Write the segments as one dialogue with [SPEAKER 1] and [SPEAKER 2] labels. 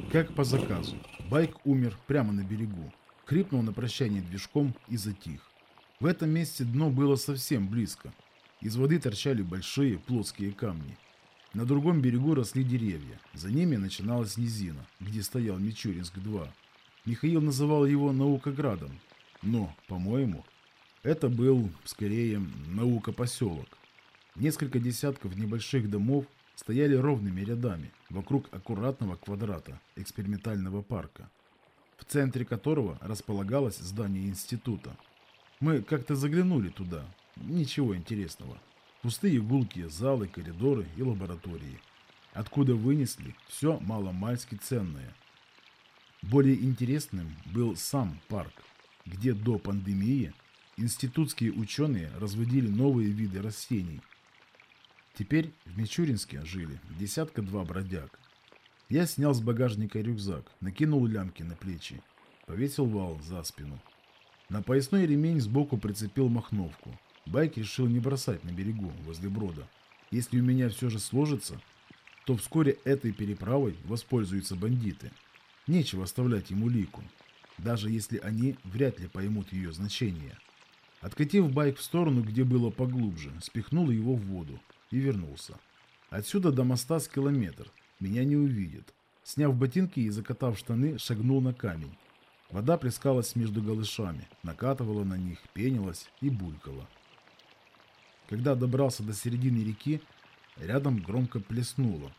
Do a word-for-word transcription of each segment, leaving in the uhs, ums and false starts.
[SPEAKER 1] Как по заказу, байк умер прямо на берегу, хрипнул на прощание движком и затих. В этом месте дно было совсем близко. Из воды торчали большие плоские камни. На другом берегу росли деревья. За ними начиналась низина, где стоял Мичуринск-два. Михаил называл его Наукоградом. Но, по-моему, это был, скорее, наукопоселок. Несколько десятков небольших домов стояли ровными рядами вокруг аккуратного квадрата экспериментального парка, в центре которого располагалось здание института. Мы как-то заглянули туда. Ничего интересного. Пустые гулкие залы, коридоры и лаборатории, откуда вынесли все маломальски ценное. Более интересным был сам парк, где до пандемии институтские ученые разводили новые виды растений. Теперь в Мичуринске жили десятка-два бродяг. Я снял с багажника рюкзак, накинул лямки на плечи, повесил вал за спину. На поясной ремень сбоку прицепил махновку. Байк решил не бросать на берегу, возле брода. Если у меня все же сложится, то вскоре этой переправой воспользуются бандиты. Нечего оставлять ему улику, даже если они вряд ли поймут ее значение. Откатив байк в сторону, где было поглубже, спихнул его в воду и вернулся. Отсюда до моста с километр. Меня не увидят. Сняв ботинки и закатав штаны, шагнул на камень. Вода плескалась между голышами, накатывала на них, пенилась и булькала. Когда добрался до середины реки, рядом громко плеснуло.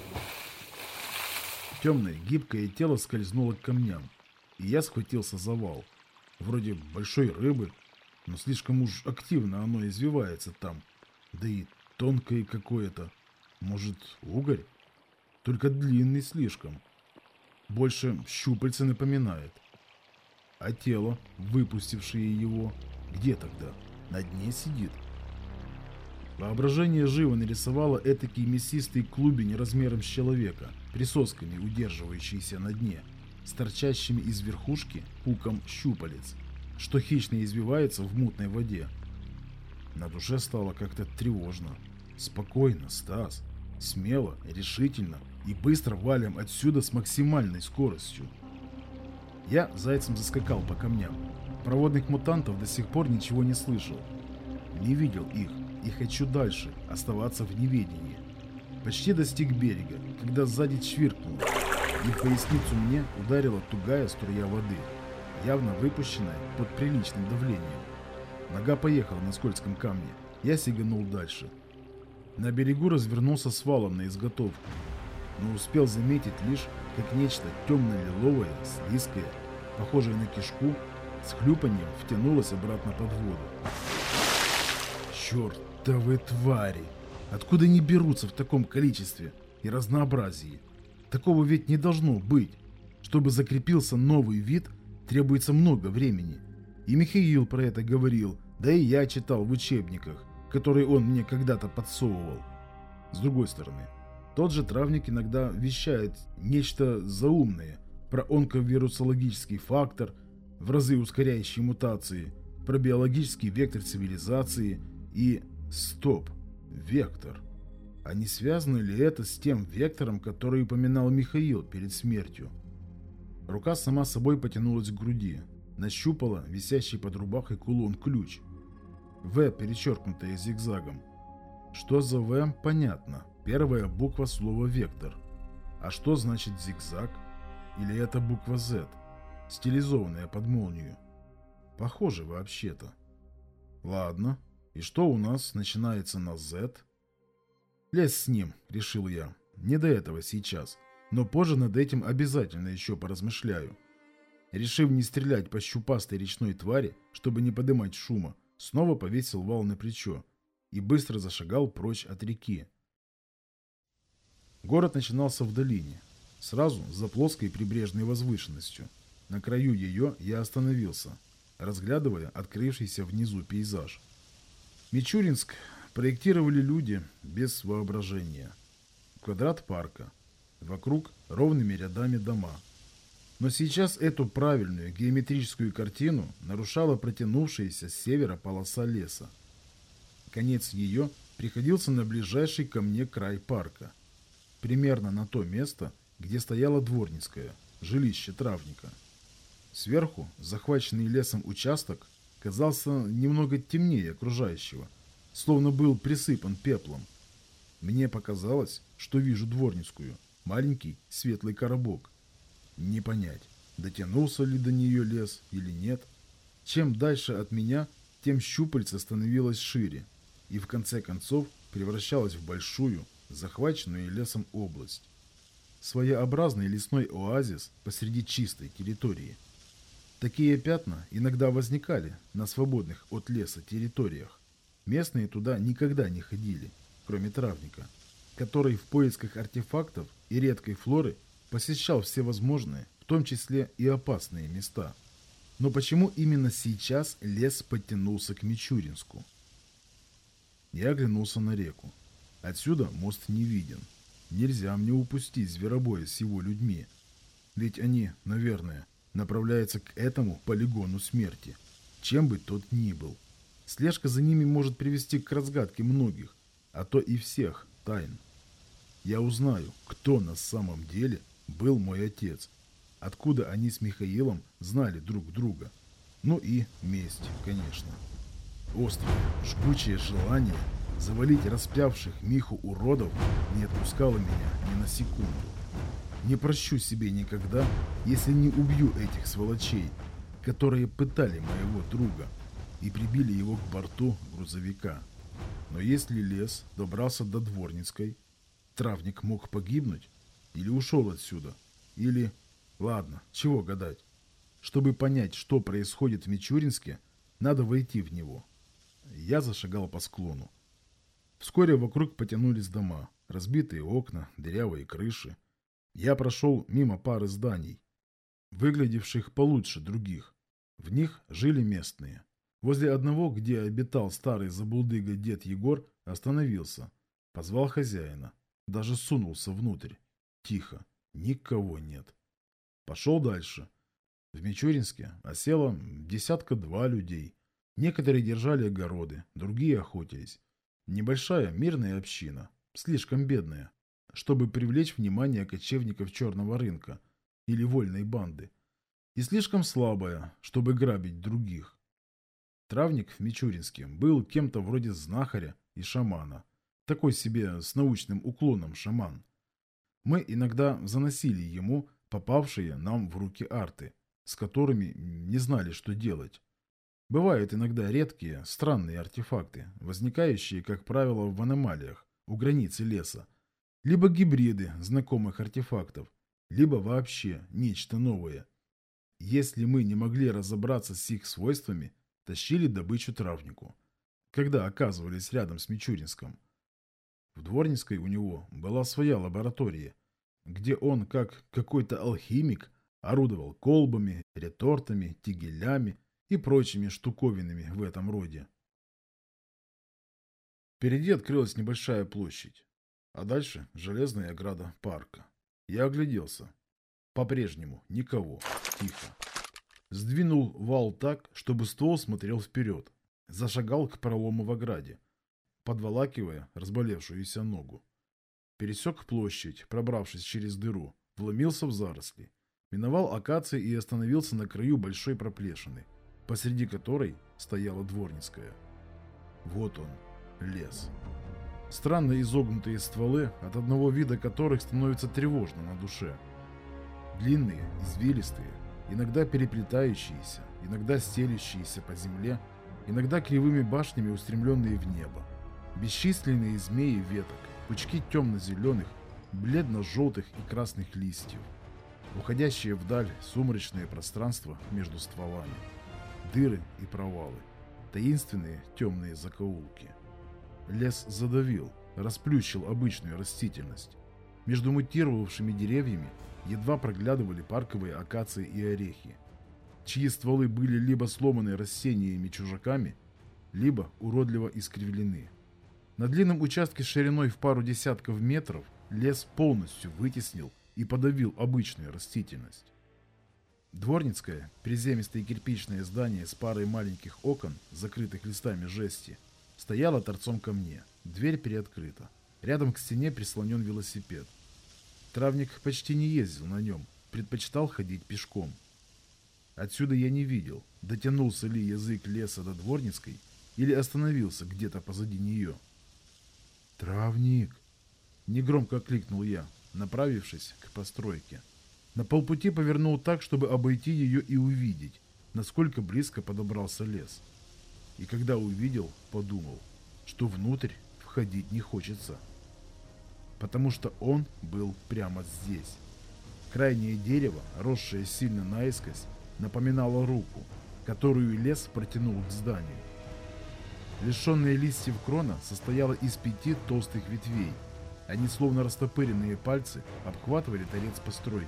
[SPEAKER 1] Темное, гибкое тело скользнуло к камням, и я схватился за вал. Вроде большой рыбы, но слишком уж активно оно извивается там. Да и тонкое какое-то. Может, угорь? Только длинный слишком. Больше щупальца напоминает. А тело, выпустившее его, где тогда? На дне сидит? Воображение живо нарисовало этакий мясистый клубень размером с человека, присосками, удерживающийся на дне, с торчащими из верхушки пуком щупалец, что хищно извивается в мутной воде. На душе стало как-то тревожно. Спокойно, Стас. Смело, решительно и быстро валим отсюда с максимальной скоростью. Я зайцем заскакал по камням. Проводных мутантов до сих пор ничего не слышал. Не видел их и хочу дальше оставаться в неведении. Почти достиг берега, когда сзади чвиркнуло, и в поясницу мне ударила тугая струя воды, явно выпущенная под приличным давлением. Нога поехала на скользком камне. Я сиганул дальше. На берегу развернулся с валом на изготовку, но успел заметить лишь, как нечто темно-лиловое, слизкое, похожее на кишку, с хлюпаньем втянулось обратно под воду. Чертовы твари! Откуда они берутся в таком количестве и разнообразии? Такого ведь не должно быть. Чтобы закрепился новый вид, требуется много времени. И Михаил про это говорил, да и я читал в учебниках, которые он мне когда-то подсовывал. С другой стороны, тот же травник иногда вещает нечто заумное про онковирусологический фактор, в разы ускоряющий мутации, про биологический вектор цивилизации и... Стоп! Вектор. А не связано ли это с тем вектором, который упоминал Михаил перед смертью? Рука сама собой потянулась к груди, нащупала висящий под рубахой кулон-ключ. В, перечеркнутое зигзагом. Что за В, понятно. Первая буква слова «вектор». А что значит зигзаг? Или это буква Z, стилизованная под молнию? Похоже вообще-то. Ладно. И что у нас начинается на Z? Лезь с ним, решил я. Не до этого сейчас. Но позже над этим обязательно еще поразмышляю. Решив не стрелять по щупастой речной твари, чтобы не подымать шума, снова повесил вал на плечо и быстро зашагал прочь от реки. Город начинался в долине, сразу за плоской прибрежной возвышенностью. На краю ее я остановился, разглядывая открывшийся внизу пейзаж. Мичуринск проектировали люди без воображения. Квадрат парка, вокруг ровными рядами дома. Но сейчас эту правильную геометрическую картину нарушала протянувшаяся с севера полоса леса. Конец ее приходился на ближайший ко мне край парка, примерно на то место, где стояла Дворницкая, жилище травника. Сверху захваченный лесом участок казался немного темнее окружающего, словно был присыпан пеплом. Мне показалось, что вижу Дворницкую, маленький светлый коробок. Не понять, дотянулся ли до нее лес или нет. Чем дальше от меня, тем щупальце становилось шире и в конце концов превращалось в большую, захваченную лесом область. Своеобразный лесной оазис посреди чистой территории. Такие пятна иногда возникали на свободных от леса территориях. Местные туда никогда не ходили, кроме травника, который в поисках артефактов и редкой флоры посещал всевозможные, в том числе и опасные места. Но почему именно сейчас лес подтянулся к Мичуринску? Я оглянулся на реку. Отсюда мост не виден. Нельзя мне упустить зверобоя с его людьми. Ведь они, наверное, направляются к этому полигону смерти, чем бы тот ни был. Слежка за ними может привести к разгадке многих, а то и всех тайн. Я узнаю, кто на самом деле был мой отец, откуда они с Михаилом знали друг друга. Ну и месть, конечно. Острое, жгучее желание завалить распявших Миху уродов не отпускало меня ни на секунду. Не прощу себе никогда, если не убью этих сволочей, которые пытали моего друга и прибили его к борту грузовика. Но если лес добрался до Дворницкой, травник мог погибнуть или ушел отсюда, или... Ладно, чего гадать. Чтобы понять, что происходит в Мичуринске, надо войти в него. Я зашагал по склону. Вскоре вокруг потянулись дома, разбитые окна, дырявые крыши. Я прошел мимо пары зданий, выглядевших получше других. В них жили местные. Возле одного, где обитал старый забулдыга дед Егор, остановился. Позвал хозяина. Даже сунулся внутрь. Тихо. Никого нет. Пошел дальше. В Мичуринске осело десятка-два людей. Некоторые держали огороды, другие охотились. Небольшая мирная община, слишком бедная, чтобы привлечь внимание кочевников черного рынка или вольной банды, и слишком слабая, чтобы грабить других. Травник в Мичуринске был кем-то вроде знахаря и шамана, такой себе с научным уклоном шаман. Мы иногда заносили ему попавшие нам в руки арты, с которыми не знали, что делать. Бывают иногда редкие, странные артефакты, возникающие, как правило, в аномалиях, у границы леса, либо гибриды знакомых артефактов, либо вообще нечто новое. Если мы не могли разобраться с их свойствами, тащили добычу травнику, когда оказывались рядом с Мичуринском. В Дворницкой у него была своя лаборатория, где он, как какой-то алхимик, орудовал колбами, ретортами, тигелями и прочими штуковинами в этом роде. Впереди открылась небольшая площадь, а дальше железная ограда парка. Я огляделся. По-прежнему никого. Тихо. Сдвинул вал так, чтобы ствол смотрел вперед. Зашагал к пролому в ограде, подволакивая разболевшуюся ногу. Пересек площадь, пробравшись через дыру, вломился в заросли. Миновал акации и остановился на краю большой проплешины, посреди которой стояла Дворницкая. Вот он, лес. Странно изогнутые стволы, от одного вида которых становится тревожно на душе. Длинные, извилистые, иногда переплетающиеся, иногда стелющиеся по земле, иногда кривыми башнями устремленные в небо. Бесчисленные змеи веток, пучки темно-зеленых, бледно-желтых и красных листьев. Уходящие вдаль сумрачное пространство между стволами. Дыры и провалы. Таинственные темные закоулки. Лес задавил, расплющил обычную растительность. Между мутировавшими деревьями едва проглядывали парковые акации и орехи, чьи стволы были либо сломаны растениями-чужаками, либо уродливо искривлены. На длинном участке шириной в пару десятков метров лес полностью вытеснил и подавил обычную растительность. Дворницкое, приземистое кирпичное здание с парой маленьких окон, закрытых листами жести, стояло торцом ко мне. Дверь приоткрыта. Рядом к стене прислонен велосипед. Травник почти не ездил на нем, предпочитал ходить пешком. Отсюда я не видел, дотянулся ли язык леса до Дворницкой или остановился где-то позади нее. «Травник!» — негромко окликнул я, направившись к постройке. На полпути повернул так, чтобы обойти ее и увидеть, насколько близко подобрался лес. И когда увидел, подумал, что внутрь входить не хочется. Потому что он был прямо здесь. Крайнее дерево, росшее сильно наискось, напоминало руку, которую лес протянул к зданию. Лишенная листьев крона состояла из пяти толстых ветвей. Они, словно растопыренные пальцы, обхватывали торец постройки.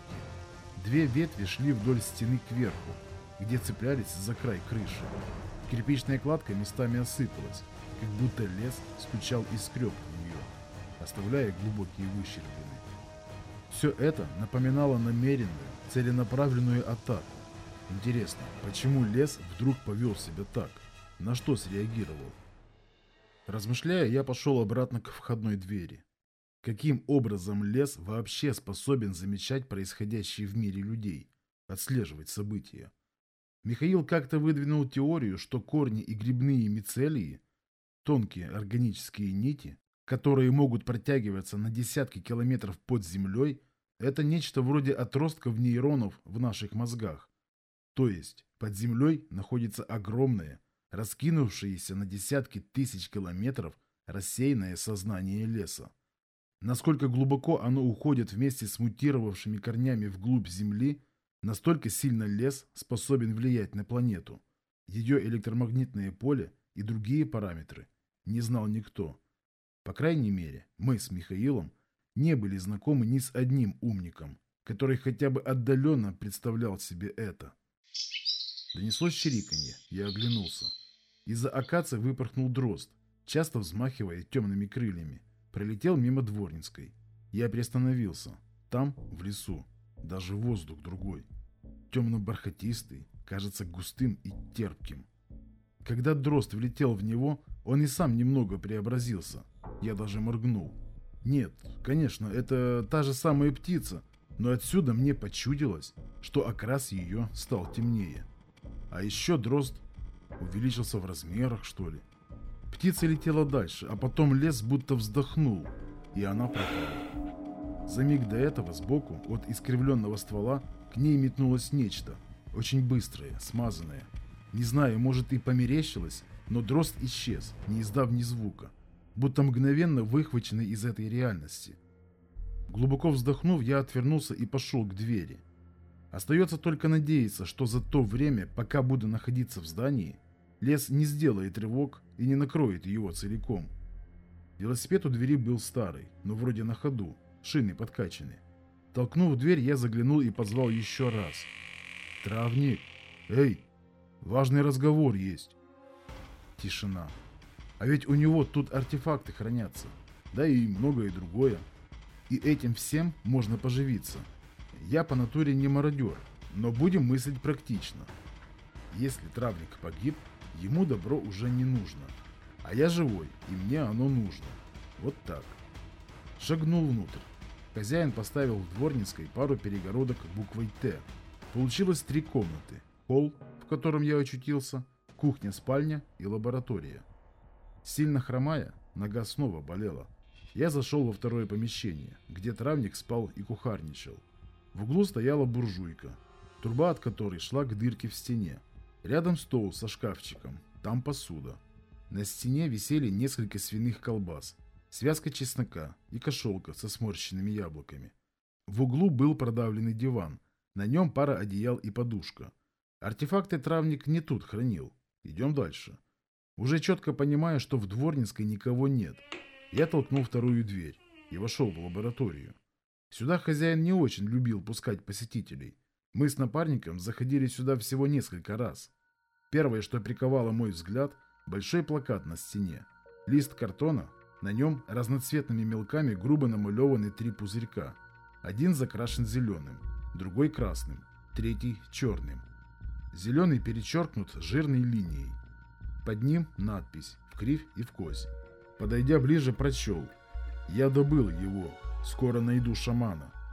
[SPEAKER 1] Две ветви шли вдоль стены кверху, где цеплялись за край крыши. Кирпичная кладка местами осыпалась, как будто лес стучал и скреб в нее, оставляя глубокие выщербины. Все это напоминало намеренную, целенаправленную атаку. Интересно, почему лес вдруг повел себя так? На что среагировал? Размышляя, я пошел обратно к входной двери. Каким образом лес вообще способен замечать происходящее в мире людей, отслеживать события? Михаил как-то выдвинул теорию, что корни и грибные мицелии, тонкие органические нити, которые могут протягиваться на десятки километров под землей, это нечто вроде отростков нейронов в наших мозгах. То есть под землей находится огромное, раскинувшееся на десятки тысяч километров рассеянное сознание леса. Насколько глубоко оно уходит вместе с мутировавшими корнями вглубь Земли, настолько сильно лес способен влиять на планету. Ее электромагнитное поле и другие параметры не знал никто. По крайней мере, мы с Михаилом не были знакомы ни с одним умником, который хотя бы отдаленно представлял себе это. Донеслось чириканье, я оглянулся. Из-за акации выпорхнул дрозд, часто взмахивая темными крыльями. Пролетел мимо Дворницкой. Я приостановился. Там, в лесу, даже воздух другой. Темно-бархатистый, кажется густым и терпким. Когда дрозд влетел в него, он и сам немного преобразился. Я даже моргнул. Нет, конечно, это та же самая птица, но отсюда мне почудилось, что окрас ее стал темнее. А еще дрозд увеличился в размерах, что ли. Птица летела дальше, а потом лес будто вздохнул, и она пропала. За миг до этого сбоку, от искривленного ствола, к ней метнулось нечто, очень быстрое, смазанное. Не знаю, может и померещилось, но дрозд исчез, не издав ни звука, будто мгновенно выхваченный из этой реальности. Глубоко вздохнув, я отвернулся и пошел к двери. Остается только надеяться, что за то время, пока буду находиться в здании, лес не сделает рывок и не накроет его целиком. Велосипед у двери был старый, но вроде на ходу, шины подкачаны. Толкнув дверь, я заглянул и позвал еще раз. «Травник! Эй! Важный разговор есть!» Тишина. А ведь у него тут артефакты хранятся, да и многое другое. И этим всем можно поживиться. Я по натуре не мародер, но будем мыслить практично. Если травник погиб, ему добро уже не нужно. А я живой, и мне оно нужно. Вот так. Шагнул внутрь. Хозяин поставил в Дворницкой пару перегородок буквой «Т». Получилось три комнаты. Холл, в котором я очутился, кухня-спальня и лаборатория. Сильно хромая, нога снова болела. Я зашел во второе помещение, где травник спал и кухарничал. В углу стояла буржуйка, труба от которой шла к дырке в стене. Рядом стол со шкафчиком, там посуда. На стене висели несколько свиных колбас, связка чеснока и кошелка со сморщенными яблоками. В углу был продавленный диван, на нем пара одеял и подушка. Артефакты травник не тут хранил. Идем дальше. Уже четко понимая, что в Дворницкой никого нет, я толкнул вторую дверь и вошел в лабораторию. Сюда хозяин не очень любил пускать посетителей. Мы с напарником заходили сюда всего несколько раз. Первое, что приковало мой взгляд, большой плакат на стене. Лист картона, на нем разноцветными мелками грубо намалеваны три пузырька. Один закрашен зеленым, другой красным, третий черным. Зеленый перечеркнут жирной линией. Под ним надпись в кривь и в кось. Подойдя ближе, прочел: «Я добыл его, скоро найду шамана».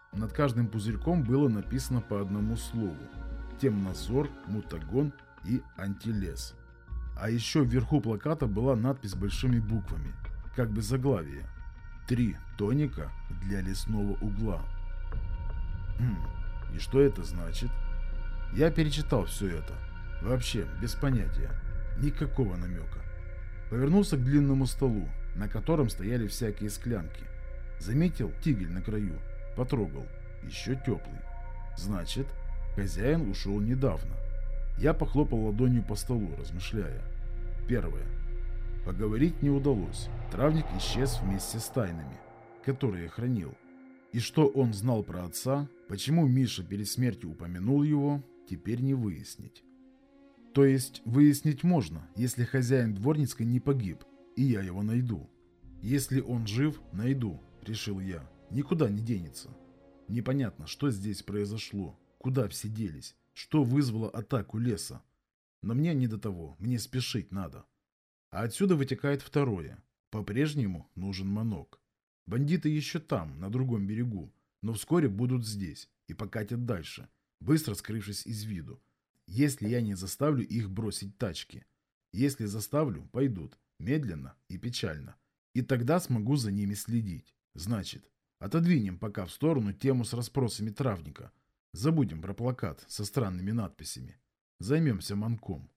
[SPEAKER 1] Над каждым пузырьком было написано по одному слову: Темнозор, Мутагон и Антилес. А еще вверху плаката была надпись большими буквами, как бы заглавие: «Три тоника для лесного угла». Хм, и что это значит? Я перечитал все это. Вообще, без понятия. Никакого намека. Повернулся к длинному столу, на котором стояли всякие склянки. Заметил тигель на краю. Потрогал. Еще теплый. Значит, хозяин ушел недавно. Я похлопал ладонью по столу, размышляя. Первое. Поговорить не удалось. Травник исчез вместе с тайнами, которые хранил. И что он знал про отца, почему Миша перед смертью упомянул его, теперь не выяснить. То есть выяснить можно, если хозяин Дворницкой не погиб, и я его найду. Если он жив, найду, решил я. Никуда не денется. Непонятно, что здесь произошло, куда все делись, что вызвало атаку леса. Но мне не до того, мне спешить надо. А отсюда вытекает второе. По-прежнему нужен манок. Бандиты еще там, на другом берегу, но вскоре будут здесь и покатят дальше, быстро скрывшись из виду. Если я не заставлю их бросить тачки. Если заставлю, пойдут, медленно и печально. И тогда смогу за ними следить. Значит, отодвинем пока в сторону тему с расспросами травника. Забудем про плакат со странными надписями. Займемся манком.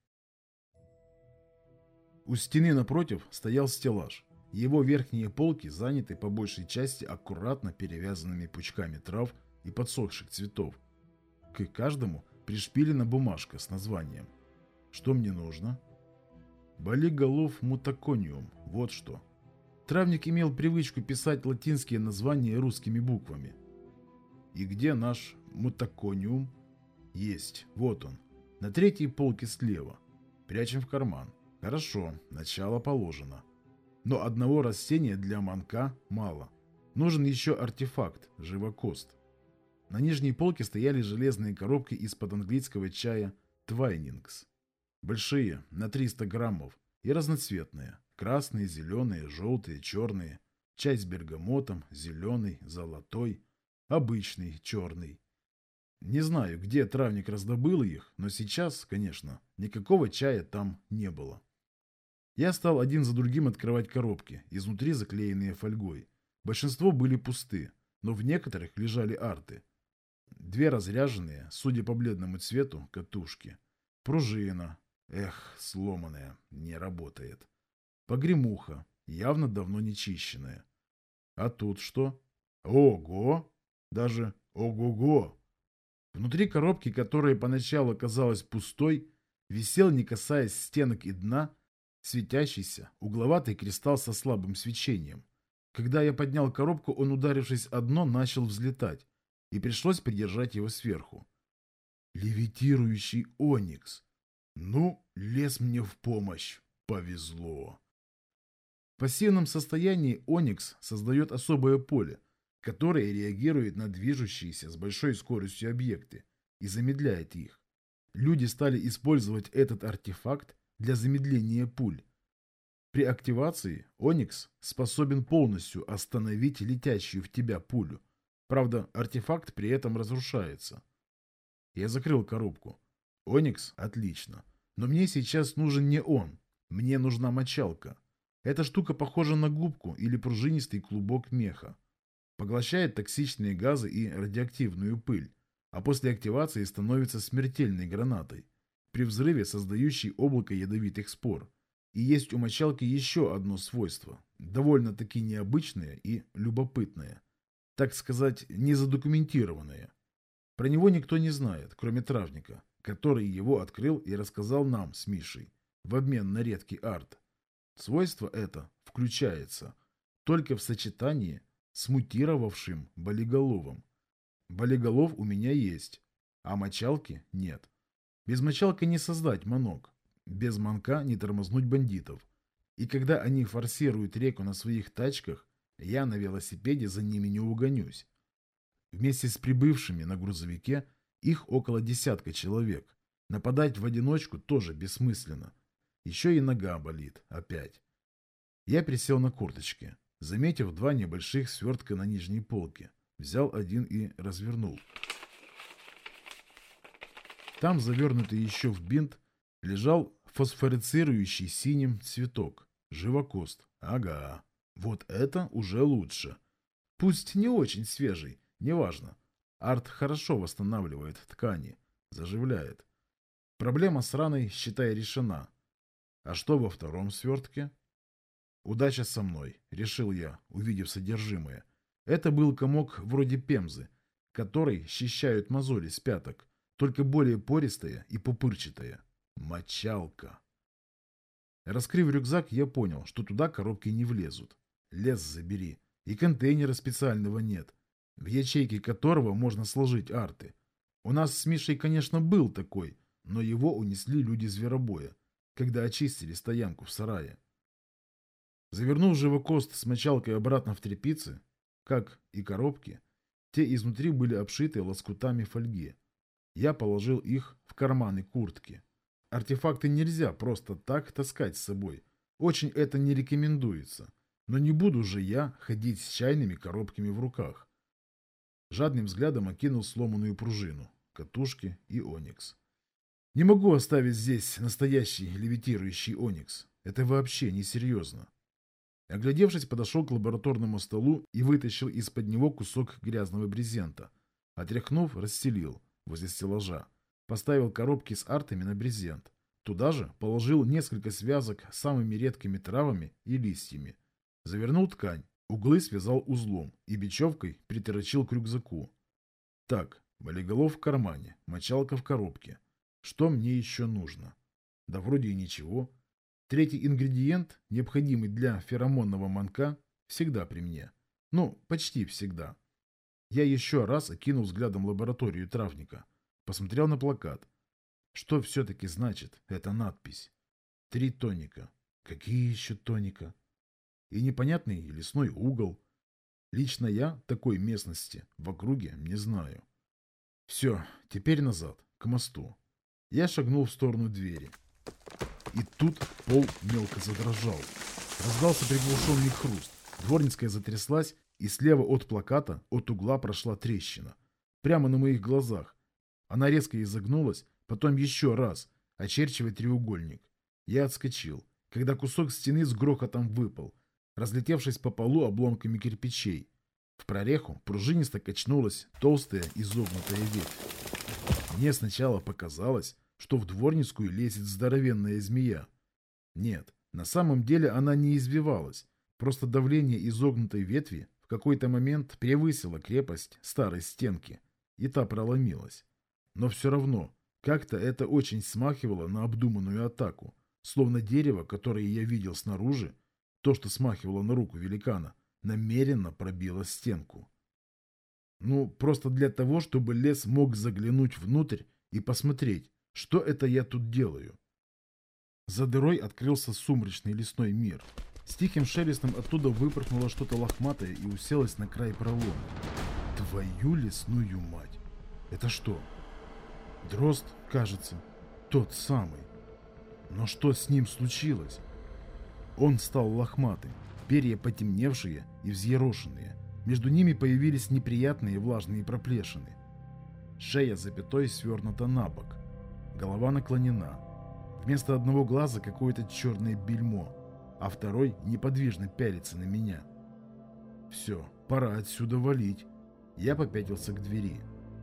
[SPEAKER 1] У стены напротив стоял стеллаж. Его верхние полки заняты по большей части аккуратно перевязанными пучками трав и подсохших цветов. К каждому пришпилена бумажка с названием. Что мне нужно? Болиголов мутакониум. Вот что. Травник имел привычку писать латинские названия русскими буквами. И где наш мутакониум? Есть. Вот он. На третьей полке слева. Прячем в карман. Хорошо. Начало положено. Но одного растения для манка мало. Нужен еще артефакт, живокост. На нижней полке стояли железные коробки из-под английского чая Твайнингс. Большие, на триста граммов, и разноцветные. Красные, зеленые, желтые, черные. Чай с бергамотом, зеленый, золотой, обычный, черный. Не знаю, где травник раздобыл их, но сейчас, конечно, никакого чая там не было. Я стал один за другим открывать коробки, изнутри заклеенные фольгой. Большинство были пусты, но в некоторых лежали арты. Две разряженные, судя по бледному цвету, катушки. Пружина. Эх, сломанная, не работает. Погремуха, явно давно не чищенная. А тут что? Ого! Даже ого-го! Внутри коробки, которая поначалу казалась пустой, висел, не касаясь стенок и дна, светящийся, угловатый кристалл со слабым свечением. Когда я поднял коробку, он, ударившись о дно, начал взлетать, и пришлось придержать его сверху. Левитирующий оникс. Ну, лез мне в помощь. Повезло. В пассивном состоянии оникс создает особое поле, которое реагирует на движущиеся с большой скоростью объекты и замедляет их. Люди стали использовать этот артефакт для замедления пуль. При активации оникс способен полностью остановить летящую в тебя пулю. Правда, артефакт при этом разрушается. Я закрыл коробку. Оникс отлично. Но мне сейчас нужен не он. Мне нужна мочалка. Эта штука похожа на губку или пружинистый клубок меха. Поглощает токсичные газы и радиоактивную пыль, а после активации становится смертельной гранатой, при взрыве создающей облако ядовитых спор. И есть у мочалки еще одно свойство, довольно-таки необычное и любопытное. Так сказать, незадокументированное. Про него никто не знает, кроме травника, который его открыл и рассказал нам с Мишей, в обмен на редкий арт. Свойство это включается только в сочетании с мутировавшим болиголовом. Болиголов у меня есть, а мочалки нет. Без мочалки не создать манок, без манка не тормознуть бандитов. И когда они форсируют реку на своих тачках, я на велосипеде за ними не угонюсь. Вместе с прибывшими на грузовике их около десятка человек. Нападать в одиночку тоже бессмысленно. Еще и нога болит опять. Я присел на корточки, заметив два небольших свертка на нижней полке. Взял один и развернул. Там, завернутый еще в бинт, лежал фосфорицирующий синим цветок. Живокост. Ага. Вот это уже лучше. Пусть не очень свежий, неважно. Арт хорошо восстанавливает ткани, заживляет. Проблема с раной, считай, решена. А что во втором свертке? Удача со мной, решил я, увидев содержимое. Это был комок вроде пемзы, который счищают мозоли с пяток, только более пористая и пупырчатая. Мочалка. Раскрыв рюкзак, я понял, что туда коробки не влезут. Лес забери. И контейнера специального нет, в ячейке которого можно сложить арты. У нас с Мишей, конечно, был такой, но его унесли люди зверобоя, когда очистили стоянку в сарае. Завернув живокост с мочалкой обратно в тряпицы, как и коробки, те изнутри были обшиты лоскутами фольги. Я положил их в карманы куртки. Артефакты нельзя просто так таскать с собой. Очень это не рекомендуется. Но не буду же я ходить с чайными коробками в руках. Жадным взглядом окинул сломанную пружину, катушки и оникс. Не могу оставить здесь настоящий левитирующий оникс. Это вообще несерьезно. Оглядевшись, подошел к лабораторному столу и вытащил из-под него кусок грязного брезента. Отряхнув, расстелил возле стеллажа. Поставил коробки с артами на брезент. Туда же положил несколько связок с самыми редкими травами и листьями. Завернул ткань, углы связал узлом и бечевкой приторочил к рюкзаку. Так, болиголов в кармане, мочалка в коробке. Что мне еще нужно? Да вроде и ничего. Третий ингредиент, необходимый для феромонного манка, всегда при мне. Ну, почти всегда. Я еще раз окинул взглядом лабораторию травника. Посмотрел на плакат. Что все-таки значит эта надпись? Три тоника. Какие еще тоника? И непонятный лесной угол. Лично я такой местности в округе не знаю. Все, теперь назад, к мосту. Я шагнул в сторону двери. И тут пол мелко задрожал. Раздался приглушенный хруст. Дворницкая затряслась, и слева от плаката, от угла прошла трещина. Прямо на моих глазах. Она резко изогнулась, потом еще раз, очерчивая треугольник. Я отскочил, когда кусок стены с грохотом выпал, разлетевшись по полу обломками кирпичей. В прореху пружинисто качнулась толстая изогнутая ветвь. Мне сначала показалось, что в дворницкую лезет здоровенная змея. Нет, на самом деле она не извивалась, просто давление изогнутой ветви в какой-то момент превысило крепость старой стенки, и та проломилась. Но все равно, как-то это очень смахивало на обдуманную атаку, словно дерево, которое я видел снаружи, то, что смахивало на руку великана, намеренно пробило стенку. Ну, просто для того, чтобы лес мог заглянуть внутрь и посмотреть, что это я тут делаю. За дырой открылся сумрачный лесной мир. С тихим шелестом оттуда выпорхнуло что-то лохматое и уселось на край пролома. Твою лесную мать! Это что? Дрозд, кажется, тот самый. Но что с ним случилось? Он стал лохматым, перья потемневшие и взъерошенные. Между ними появились неприятные влажные проплешины. Шея запятой свернута на бок. Голова наклонена. Вместо одного глаза какое-то черное бельмо, а второй неподвижно пялится на меня. Все, пора отсюда валить. Я попятился к двери.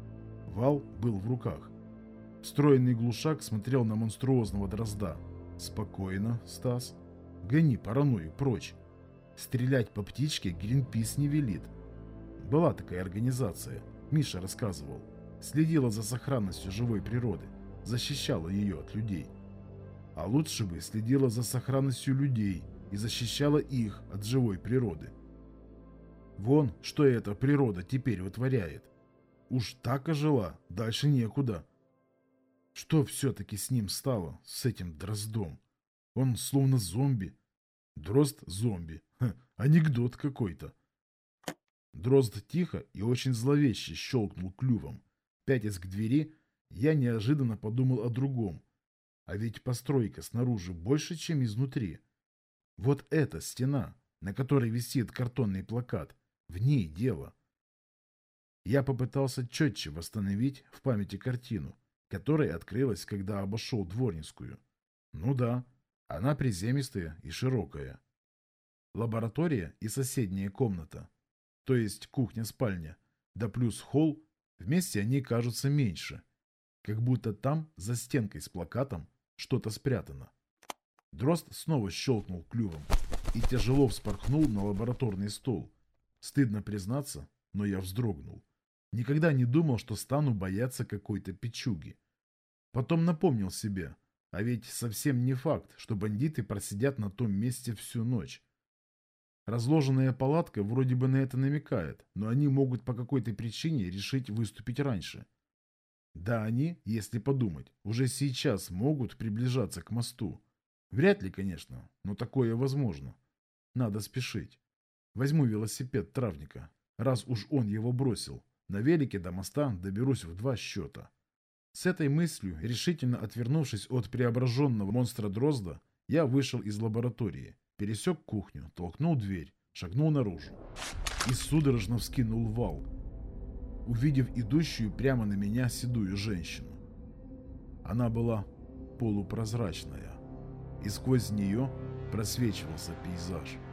[SPEAKER 1] Вал был в руках. Встроенный глушак смотрел на монструозного дрозда. Спокойно, Стас. Гони паранойю прочь. Стрелять по птичке Гринпис не велит. Была такая организация, Миша рассказывал. Следила за сохранностью живой природы, защищала ее от людей. А лучше бы следила за сохранностью людей и защищала их от живой природы. Вон, что эта природа теперь вытворяет. Уж так ожила, дальше некуда. Что все-таки с ним стало, с этим дроздом? Он словно зомби. Дрозд зомби. Ха, анекдот какой-то. Дрозд тихо и очень зловеще щелкнул клювом. Пятясь к двери, я неожиданно подумал о другом. А ведь постройка снаружи больше, чем изнутри. Вот эта стена, на которой висит картонный плакат, в ней дело. Я попытался четче восстановить в памяти картину, которая открылась, когда обошел Дворницкую. Ну да, она приземистая и широкая. Лаборатория и соседняя комната, то есть кухня-спальня, да плюс холл, вместе они кажутся меньше, как будто там, за стенкой с плакатом, что-то спрятано. Дрозд снова щелкнул клювом и тяжело вспорхнул на лабораторный стол. Стыдно признаться, но я вздрогнул. Никогда не думал, что стану бояться какой-то печуги. Потом напомнил себе, а ведь совсем не факт, что бандиты просидят на том месте всю ночь. Разложенная палатка вроде бы на это намекает, но они могут по какой-то причине решить выступить раньше. Да, они, если подумать, уже сейчас могут приближаться к мосту. Вряд ли, конечно, но такое возможно. Надо спешить. Возьму велосипед травника, раз уж он его бросил. На велике до моста доберусь в два счета. С этой мыслью, решительно отвернувшись от преображенного монстра Дрозда, я вышел из лаборатории, пересек кухню, толкнул дверь, шагнул наружу и судорожно вскинул вал, увидев идущую прямо на меня седую женщину. Она была полупрозрачная, и сквозь нее просвечивался пейзаж.